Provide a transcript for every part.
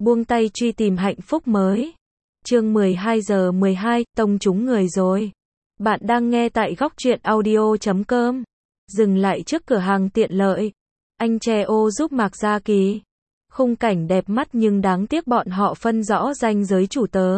buông tay truy tìm hạnh phúc mới. Chương 12:12, tông trúng người rồi. Bạn đang nghe tại góc truyện audio.com. Dừng lại trước cửa hàng tiện lợi. Anh che ô giúp Mạc Gia Kỳ. Khung cảnh đẹp mắt nhưng đáng tiếc bọn họ phân rõ ranh giới chủ tớ.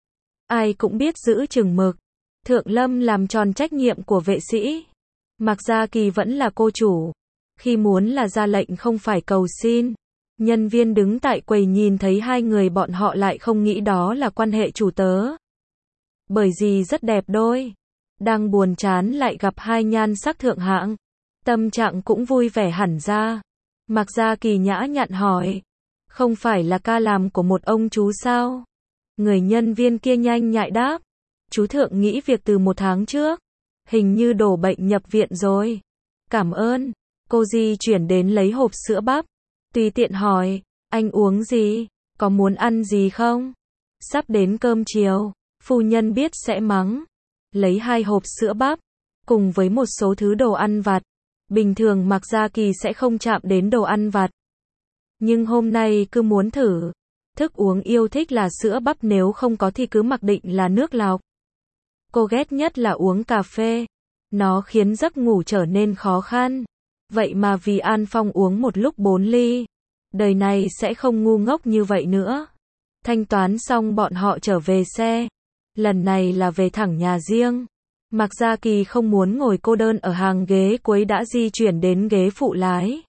Ai cũng biết giữ chừng mực. Thượng Lâm làm tròn trách nhiệm của vệ sĩ. Mạc Gia Kỳ vẫn là cô chủ. Khi muốn là ra lệnh không phải cầu xin. Nhân viên đứng tại quầy nhìn thấy hai người bọn họ lại không nghĩ đó là quan hệ chủ tớ. Bởi vì rất đẹp đôi. Đang buồn chán lại gặp hai nhan sắc thượng hạng. Tâm trạng cũng vui vẻ hẳn ra. Mạc Gia Kỳ nhã nhặn hỏi. Không phải là ca làm của một ông chú sao? Người nhân viên kia nhanh nhạy đáp. Chú thượng nghỉ việc từ 1 tháng trước. Hình như đổ bệnh nhập viện rồi. Cảm ơn. Cô di chuyển đến lấy hộp sữa bắp. Tùy tiện hỏi. Anh uống gì? Có muốn ăn gì không? Sắp đến cơm chiều. Phu nhân biết sẽ mắng. Lấy 2 hộp sữa bắp. Cùng với một số thứ đồ ăn vặt. Bình thường Mạc Gia Kỳ sẽ không chạm đến đồ ăn vặt. Nhưng hôm nay cứ muốn thử. Thức uống yêu thích là sữa bắp, nếu không có thì cứ mặc định là nước lọc. Cô ghét nhất là uống cà phê. Nó khiến giấc ngủ trở nên khó khăn. Vậy mà vì An Phong uống một lúc 4 ly. Đời này sẽ không ngu ngốc như vậy nữa. Thanh toán xong bọn họ trở về xe. Lần này là về thẳng nhà riêng. Mạc Gia Kỳ không muốn ngồi cô đơn ở hàng ghế cuối đã di chuyển đến ghế phụ lái.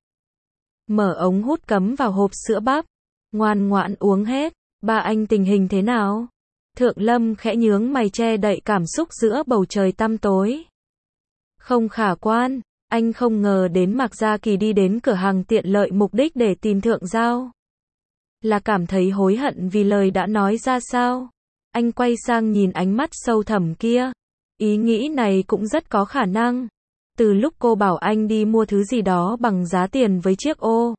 Mở ống hút cắm vào hộp sữa bắp. Ngoan ngoãn uống hết. Ba anh tình hình thế nào? Thượng Lâm khẽ nhướng mày che đậy cảm xúc giữa bầu trời tăm tối. Không khả quan. Anh không ngờ đến Mạc Gia Kỳ đi đến cửa hàng tiện lợi mục đích để tìm Thượng Giao. Là cảm thấy hối hận vì lời đã nói ra sao? Anh quay sang nhìn ánh mắt sâu thẳm kia. Ý nghĩ này cũng rất có khả năng. Từ lúc cô bảo anh đi mua thứ gì đó bằng giá tiền với chiếc ô.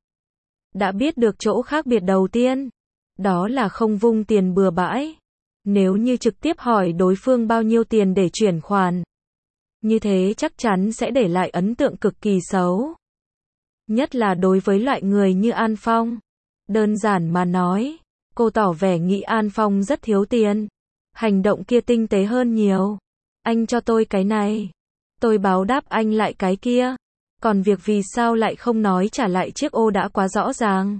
Đã biết được chỗ khác biệt đầu tiên. Đó là không vung tiền bừa bãi. Nếu như trực tiếp hỏi đối phương bao nhiêu tiền để chuyển khoản. Như thế chắc chắn sẽ để lại ấn tượng cực kỳ xấu. Nhất là đối với loại người như An Phong. Đơn giản mà nói, cô tỏ vẻ nghĩ An Phong rất thiếu tiền. Hành động kia tinh tế hơn nhiều. Anh cho tôi cái này. Tôi báo đáp anh lại cái kia. Còn việc vì sao lại không nói trả lại chiếc ô đã quá rõ ràng.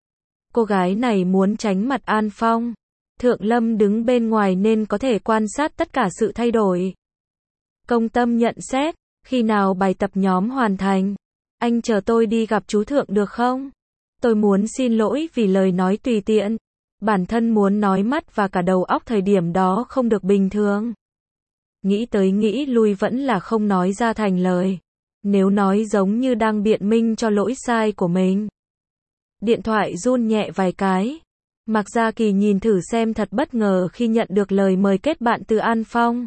Cô gái này muốn tránh mặt An Phong. Thượng Lâm đứng bên ngoài nên có thể quan sát tất cả sự thay đổi. Công tâm nhận xét, khi nào bài tập nhóm hoàn thành, anh chờ tôi đi gặp chú Thượng được không? Tôi muốn xin lỗi vì lời nói tùy tiện. Bản thân muốn nói mắt và cả đầu óc thời điểm đó không được bình thường. Nghĩ tới nghĩ lui vẫn là không nói ra thành lời. Nếu nói giống như đang biện minh cho lỗi sai của mình. Điện thoại run nhẹ vài cái. Mạc Gia Kỳ nhìn thử xem thật bất ngờ khi nhận được lời mời kết bạn từ An Phong.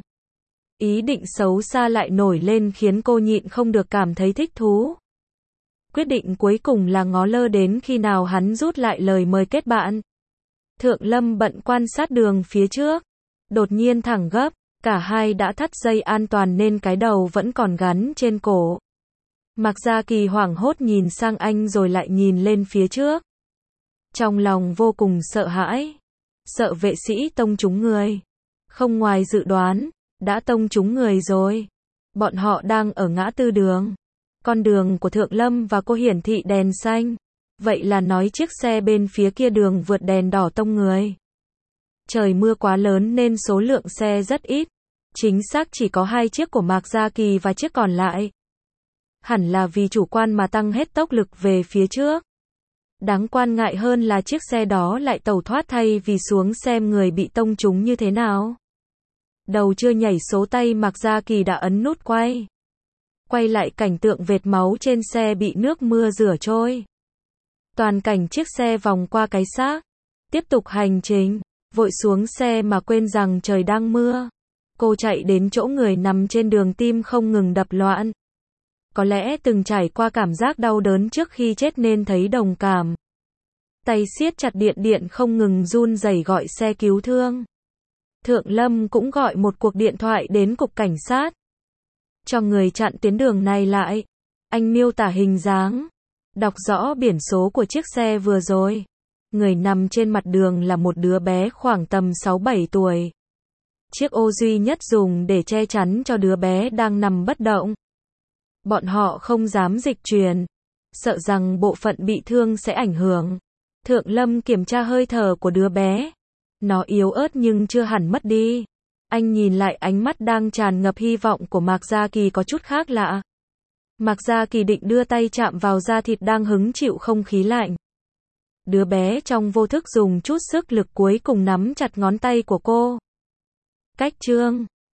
Ý định xấu xa lại nổi lên khiến cô nhịn không được cảm thấy thích thú. Quyết định cuối cùng là ngó lơ đến khi nào hắn rút lại lời mời kết bạn. Thượng Lâm bận quan sát đường phía trước. Đột nhiên thẳng gấp, cả hai đã thắt dây an toàn nên cái đầu vẫn còn gắn trên cổ. Mạc Gia Kỳ hoảng hốt nhìn sang anh rồi lại nhìn lên phía trước. Trong lòng vô cùng sợ hãi. Sợ vệ sĩ tông trúng người. Không ngoài dự đoán. Đã tông trúng người rồi. Bọn họ đang ở ngã tư đường. Con đường của Thượng Lâm và cô hiển thị đèn xanh. Vậy là nói chiếc xe bên phía kia đường vượt đèn đỏ tông người. Trời mưa quá lớn nên số lượng xe rất ít. Chính xác chỉ có 2 chiếc của Mạc Gia Kỳ và chiếc còn lại. Hẳn là vì chủ quan mà tăng hết tốc lực về phía trước. Đáng quan ngại hơn là chiếc xe đó lại tẩu thoát thay vì xuống xem người bị tông trúng như thế nào. Đầu chưa nhảy số tay Mạc Gia Kỳ đã ấn nút quay. Quay lại cảnh tượng vệt máu trên xe bị nước mưa rửa trôi. Toàn cảnh chiếc xe vòng qua cái xác. Tiếp tục hành trình. Vội xuống xe mà quên rằng trời đang mưa. Cô chạy đến chỗ người nằm trên đường, tim không ngừng đập loạn. Có lẽ từng trải qua cảm giác đau đớn trước khi chết nên thấy đồng cảm. Tay siết chặt điện không ngừng run rẩy gọi xe cứu thương. Thượng Lâm cũng gọi một cuộc điện thoại đến cục cảnh sát. Cho người chặn tuyến đường này lại. Anh miêu tả hình dáng. Đọc rõ biển số của chiếc xe vừa rồi. Người nằm trên mặt đường là một đứa bé khoảng tầm 6-7 tuổi. Chiếc ô duy nhất dùng để che chắn cho đứa bé đang nằm bất động. Bọn họ không dám dịch chuyển, sợ rằng bộ phận bị thương sẽ ảnh hưởng. Thượng Lâm kiểm tra hơi thở của đứa bé. Nó yếu ớt nhưng chưa hẳn mất đi. Anh nhìn lại ánh mắt đang tràn ngập hy vọng của Mạc Gia Kỳ có chút khác lạ. Mạc Gia Kỳ định đưa tay chạm vào da thịt đang hứng chịu không khí lạnh. Đứa bé trong vô thức dùng chút sức lực cuối cùng nắm chặt ngón tay của cô. Cách chương